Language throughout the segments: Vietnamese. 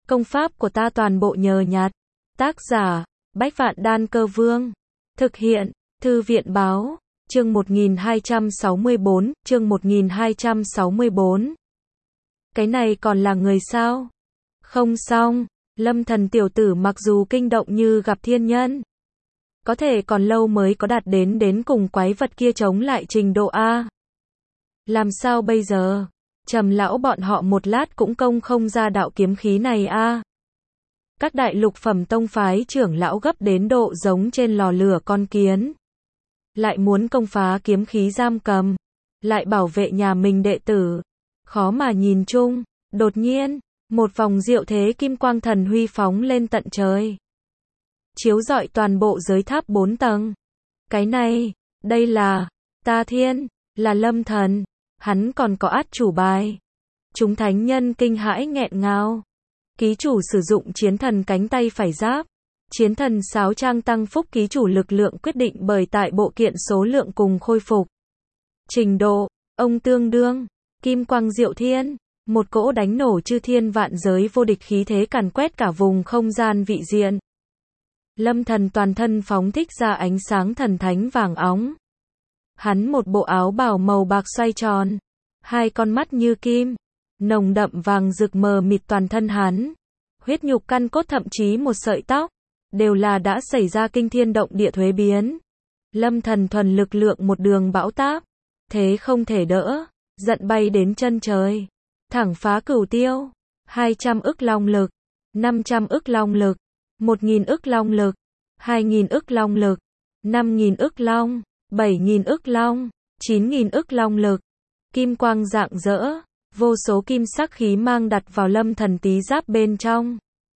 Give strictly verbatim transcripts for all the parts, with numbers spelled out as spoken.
Công pháp của ta toàn bộ nhờ nhặt. Tác giả, Bách Vạn Đan Cơ Vương. Thực hiện, Thư viện Báo. Chương một nghìn hai trăm sáu mươi bốn, chương một nghìn hai trăm sáu mươi bốn. Cái này còn là người sao? Không xong, Lâm Thần tiểu tử mặc dù kinh động như gặp thiên nhân, có thể còn lâu mới có đạt đến đến cùng quái vật kia chống lại trình độ A. Làm sao bây giờ? Trầm lão bọn họ một lát cũng công không ra đạo kiếm khí này A. Các đại lục phẩm tông phái trưởng lão gấp đến độ giống trên lò lửa con kiến. Lại muốn công phá kiếm khí giam cầm, lại bảo vệ nhà mình đệ tử. Khó mà nhìn chung, đột nhiên, một vòng diệu thế kim quang thần huy phóng lên tận trời. Chiếu rọi toàn bộ giới tháp bốn tầng. Cái này, đây là, Ta Thiên, là Lâm Thần, hắn còn có át chủ bài. Chúng thánh nhân kinh hãi nghẹn ngào. Ký chủ sử dụng chiến thần cánh tay phải giáp. Chiến thần sáo trang tăng phúc ký chủ lực lượng quyết định bởi tại bộ kiện số lượng cùng khôi phục. Trình độ, ông tương đương, kim quang diệu thiên, một cỗ đánh nổ chư thiên vạn giới vô địch khí thế càn quét cả vùng không gian vị diện. Lâm Thần toàn thân phóng thích ra ánh sáng thần thánh vàng óng. Hắn một bộ áo bào màu bạc xoay tròn, hai con mắt như kim, nồng đậm vàng rực mờ mịt toàn thân hắn. Huyết nhục căn cốt thậm chí một sợi tóc, đều là đã xảy ra kinh thiên động địa thuế biến. Lâm Thần thuần lực lượng một đường bão táp, thế không thể đỡ, giận bay đến chân trời, thẳng phá cửu tiêu. Hai trăm ức long lực, năm trăm ức long lực, một nghìn ức long lực, hai nghìn ức long lực, năm nghìn ức long, bảy nghìn ức long, chín nghìn ức long lực. Kim quang rạng rỡ, vô số kim sắc khí mang đặt vào Lâm Thần tí giáp bên trong.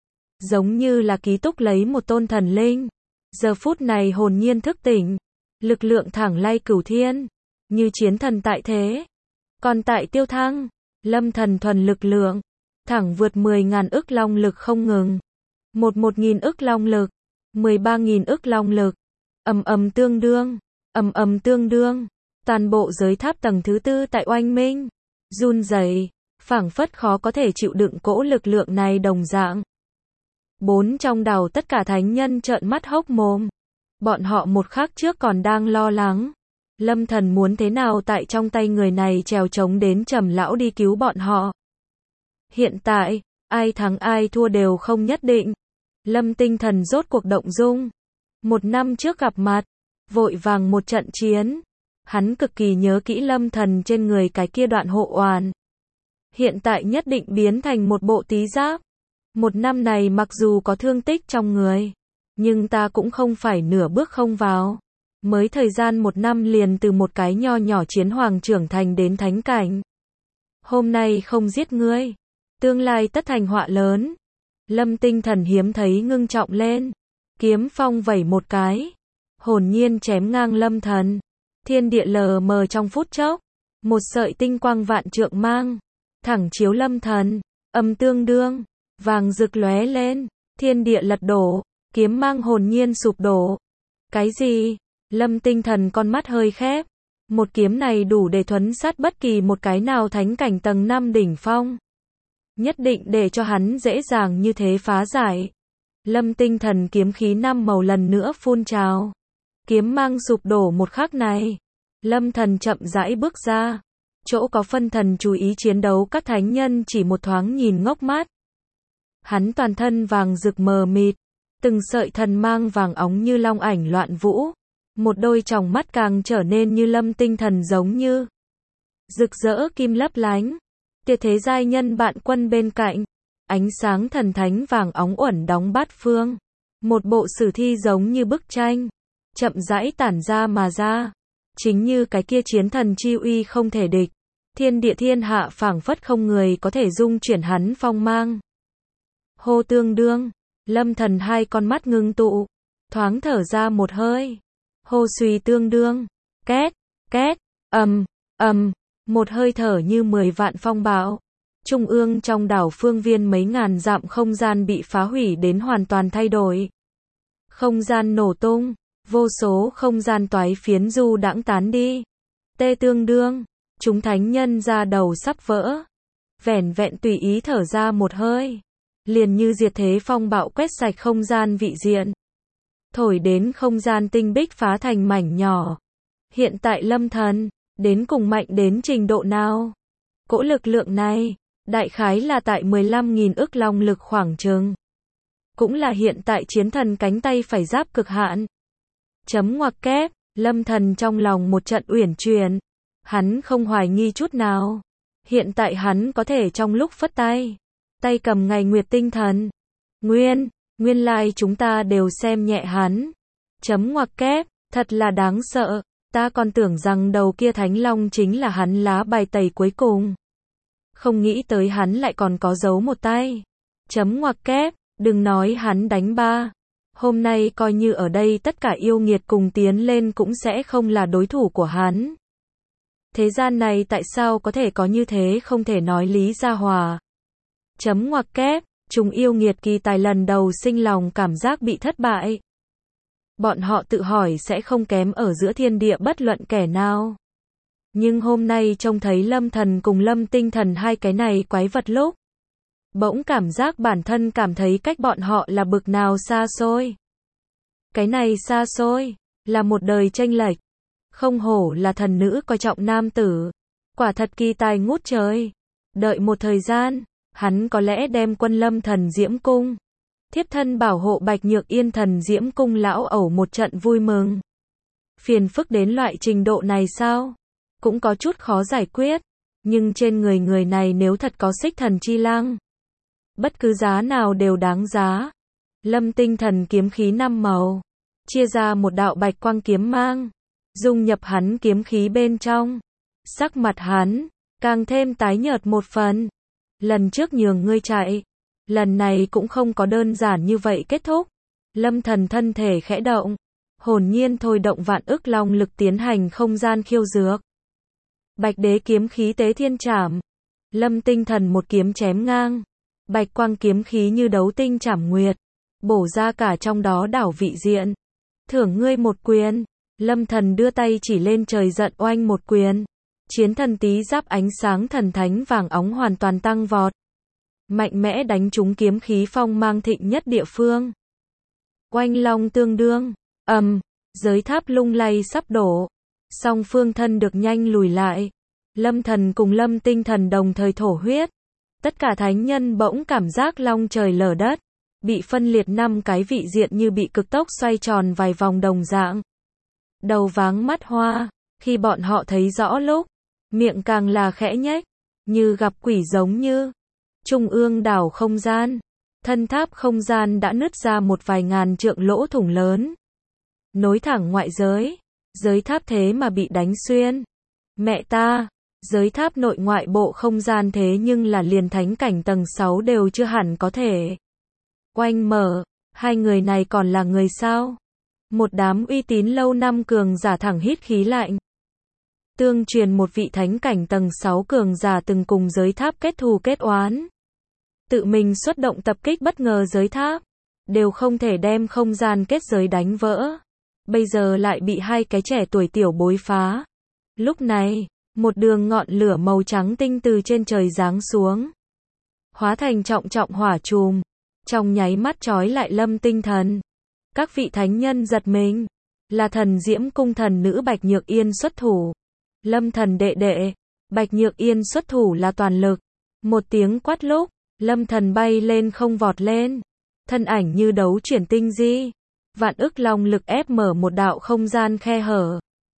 Giống như là ký túc lấy một tôn thần linh. Giờ phút này hồn nhiên thức tỉnh, lực lượng thẳng lay cửu thiên, như chiến thần tại thế. Còn tại tiêu thăng, Lâm Thần thuần lực lượng, thẳng vượt mười ngàn ức long lực không ngừng. Một một nghìn ức long lực, mười ba nghìn ức long lực, ầm ầm tương đương, ầm ầm tương đương. Toàn bộ giới tháp tầng thứ tư tại oanh minh, run rẩy, phảng phất khó có thể chịu đựng cỗ lực lượng này đồng dạng. Bốn trong đầu tất cả thánh nhân trợn mắt hốc mồm. Bọn họ một khắc trước còn đang lo lắng. Lâm Thần muốn thế nào tại trong tay người này trèo trống đến Trầm lão đi cứu bọn họ. Hiện tại, ai thắng ai thua đều không nhất định. Lâm Tinh Thần rốt cuộc động dung. Một năm trước gặp mặt, vội vàng một trận chiến. Hắn cực kỳ nhớ kỹ Lâm Thần trên người cái kia đoạn hộ oàn. Hiện tại nhất định biến thành một bộ tí giáp. Một năm này mặc dù có thương tích trong người, nhưng ta cũng không phải nửa bước không vào. Mới thời gian một năm liền từ một cái nho nhỏ chiến hoàng trưởng thành đến thánh cảnh. Hôm nay không giết ngươi, tương lai tất thành họa lớn. Lâm Tinh Thần hiếm thấy ngưng trọng lên, kiếm phong vẩy một cái, hồn nhiên chém ngang Lâm Thần. Thiên địa lờ mờ trong phút chốc, một sợi tinh quang vạn trượng mang, thẳng chiếu Lâm Thần, âm tương đương, vàng rực lóe lên, thiên địa lật đổ, kiếm mang hồn nhiên sụp đổ. Cái gì? Lâm Tinh Thần con mắt hơi khép, một kiếm này đủ để thuấn sát bất kỳ một cái nào thánh cảnh tầng năm đỉnh phong. Nhất định để cho hắn dễ dàng như thế phá giải. Lâm Tinh Thần kiếm khí năm màu lần nữa phun trào. Kiếm mang sụp đổ một khắc này, Lâm Thần chậm rãi bước ra. Chỗ có phân thần chú ý chiến đấu các thánh nhân chỉ một thoáng nhìn ngốc mát. Hắn toàn thân vàng rực mờ mịt, từng sợi thần mang vàng óng như long ảnh loạn vũ. Một đôi tròng mắt càng trở nên như Lâm Tinh Thần giống như rực rỡ kim lấp lánh. Tuyệt thế giai nhân bạn quân bên cạnh, ánh sáng thần thánh vàng óng uẩn đóng bát phương. Một bộ sử thi giống như bức tranh, chậm rãi tản ra mà ra. Chính như cái kia chiến thần chi uy không thể địch. Thiên địa thiên hạ phảng phất không người có thể dung chuyển hắn phong mang. Hô tương đương, Lâm Thần hai con mắt ngưng tụ, thoáng thở ra một hơi. Hô suy tương đương, két, két, ầm, ầm, một hơi thở như mười vạn phong bão. Trung ương trong đảo phương viên mấy ngàn dặm không gian bị phá hủy đến hoàn toàn thay đổi. Không gian nổ tung, vô số không gian toái phiến du đãng tán đi. Tê tương đương, chúng thánh nhân ra đầu sắp vỡ. Vẻn vẹn tùy ý thở ra một hơi, liền như diệt thế phong bạo quét sạch không gian vị diện. Thổi đến không gian tinh bích phá thành mảnh nhỏ. Hiện tại Lâm Thần, đến cùng mạnh đến trình độ nào? Cỗ lực lượng này, đại khái là tại mười lăm nghìn ức long lực khoảng chừng. Cũng là hiện tại chiến thần cánh tay phải giáp cực hạn. Chấm ngoặc kép, Lâm Thần trong lòng một trận uyển chuyển. Hắn không hoài nghi chút nào. Hiện tại hắn có thể trong lúc phất tay, tay cầm ngày nguyệt tinh thần. Nguyên, nguyên lai chúng ta đều xem nhẹ hắn. Chấm ngoặc kép, thật là đáng sợ. Ta còn tưởng rằng đầu kia thánh long chính là hắn lá bài tẩy cuối cùng. Không nghĩ tới hắn lại còn có giấu một tay. Chấm ngoặc kép, đừng nói hắn đánh ba. Hôm nay coi như ở đây tất cả yêu nghiệt cùng tiến lên cũng sẽ không là đối thủ của hắn. Thế gian này tại sao có thể có như thế không thể nói lý ra hòa. Chấm ngoặc kép, chúng yêu nghiệt kỳ tài lần đầu sinh lòng cảm giác bị thất bại. Bọn họ tự hỏi sẽ không kém ở giữa thiên địa bất luận kẻ nào. Nhưng hôm nay trông thấy Lâm Thần cùng Lâm Tinh Thần hai cái này quái vật lúc. Bỗng cảm giác bản thân cảm thấy cách bọn họ là bực nào xa xôi. Cái này xa xôi, là một đời chênh lệch. Không hổ là thần nữ coi trọng nam tử. Quả thật kỳ tài ngút trời. Đợi một thời gian, hắn có lẽ đem quân Lâm Thần Diễm Cung. Thiếp thân bảo hộ Bạch Nhược Yên Thần Diễm Cung lão ẩu một trận vui mừng. Phiền phức đến loại trình độ này sao? Cũng có chút khó giải quyết. Nhưng trên người người này nếu thật có xích thần chi lang. Bất cứ giá nào đều đáng giá. Lâm Tinh Thần kiếm khí năm màu. Chia ra một đạo bạch quang kiếm mang. Dung nhập hắn kiếm khí bên trong. Sắc mặt hắn, càng thêm tái nhợt một phần. Lần trước nhường ngươi chạy. Lần này cũng không có đơn giản như vậy kết thúc. Lâm Thần thân thể khẽ động. Hồn nhiên thôi động vạn ức long lực tiến hành không gian khiêu dược. Bạch đế kiếm khí tế thiên trảm. Lâm Tinh Thần một kiếm chém ngang. Bạch quang kiếm khí như đấu tinh trảm nguyệt. Bổ ra cả trong đó đảo vị diện. Thưởng ngươi một quyền. Lâm Thần đưa tay chỉ lên trời giận oanh một quyền. Chiến thần tí giáp ánh sáng thần thánh vàng óng hoàn toàn tăng vọt. Mạnh mẽ đánh trúng kiếm khí phong mang thịnh nhất địa phương. Oanh long tương đương. Ầm, giới tháp lung lay sắp đổ. Song phương thân được nhanh lùi lại. Lâm Thần cùng Lâm Tinh Thần đồng thời thổ huyết. Tất cả thánh nhân bỗng cảm giác long trời lở đất. Bị phân liệt năm cái vị diện như bị cực tốc xoay tròn vài vòng đồng dạng. Đầu váng mắt hoa. Khi bọn họ thấy rõ lúc. Miệng càng là khẽ nhếch. Như gặp quỷ giống như. Trung ương đảo không gian. Thân tháp không gian đã nứt ra một vài ngàn trượng lỗ thủng lớn. Nối thẳng ngoại giới. Giới tháp thế mà bị đánh xuyên. Mẹ ta, giới tháp nội ngoại bộ không gian thế nhưng là liền thánh cảnh tầng sáu đều chưa hẳn có thể. Oanh mở, hai người này còn là người sao? Một đám uy tín lâu năm cường giả thẳng hít khí lạnh. Tương truyền một vị thánh cảnh tầng sáu cường giả từng cùng giới tháp kết thù kết oán. Tự mình xuất động tập kích bất ngờ giới tháp. Đều không thể đem không gian kết giới đánh vỡ. Bây giờ lại bị hai cái trẻ tuổi tiểu bối phá. Lúc này, một đường ngọn lửa màu trắng tinh từ trên trời giáng xuống. Hóa thành trọng trọng hỏa chùm. Trong nháy mắt trói lại Lâm Tinh Thần. Các vị thánh nhân giật mình. Là Thần Diễm Cung thần nữ Bạch Nhược Yên xuất thủ. Lâm Thần đệ đệ. Bạch Nhược Yên xuất thủ là toàn lực. Một tiếng quát lúc. Lâm Thần bay lên không vọt lên. Thân ảnh như đấu chuyển tinh di. Vạn ức long lực ép mở một đạo không gian khe hở.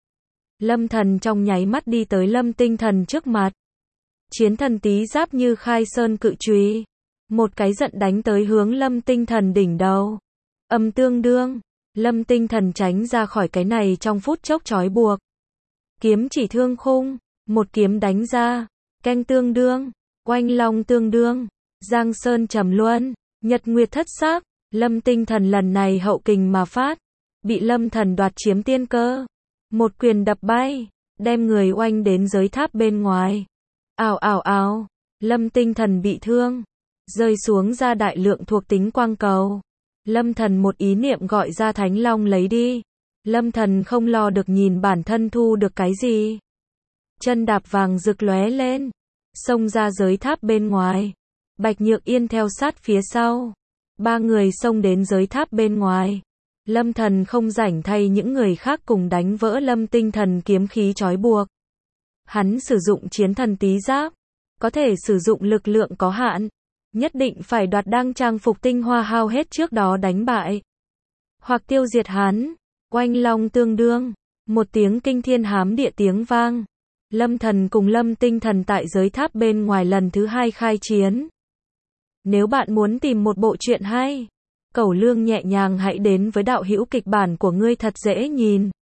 Lâm Thần trong nháy mắt đi tới Lâm Tinh Thần trước mặt. Chiến thần tí giáp như khai sơn cự chùy. Một cái giận đánh tới hướng Lâm Tinh Thần đỉnh đầu. Âm tương đương. Lâm Tinh Thần tránh ra khỏi cái này trong phút chốc trói buộc. Kiếm chỉ thương khung. Một kiếm đánh ra. Canh tương đương. Oanh long tương đương. Giang sơn trầm luân. Nhật nguyệt thất sắc. Lâm Tinh Thần lần này hậu kình mà phát. Bị Lâm Thần đoạt chiếm tiên cơ. Một quyền đập bay. Đem người oanh đến giới tháp bên ngoài. Ào ào ào. Lâm Tinh Thần bị thương. Rơi xuống ra đại lượng thuộc tính quang cầu. Lâm Thần một ý niệm gọi ra Thánh Long lấy đi. Lâm Thần không lo được nhìn bản thân thu được cái gì. Chân đạp vàng rực lóe lên. Xông ra giới tháp bên ngoài. Bạch Nhược Yên theo sát phía sau. Ba người xông đến giới tháp bên ngoài. Lâm Thần không rảnh thay những người khác cùng đánh vỡ Lâm Tinh Thần kiếm khí trói buộc. Hắn sử dụng chiến thần tí giáp, có thể sử dụng lực lượng có hạn, nhất định phải đoạt đăng trang phục tinh hoa hao hết trước đó đánh bại, hoặc tiêu diệt hắn. Oanh long tương đương, một tiếng kinh thiên hám địa tiếng vang. Lâm Thần cùng Lâm Tinh Thần tại giới tháp bên ngoài lần thứ hai khai chiến. Nếu bạn muốn tìm một bộ truyện hay, Cẩu Lương nhẹ nhàng hãy đến với đạo hữu kịch bản của ngươi thật dễ nhìn.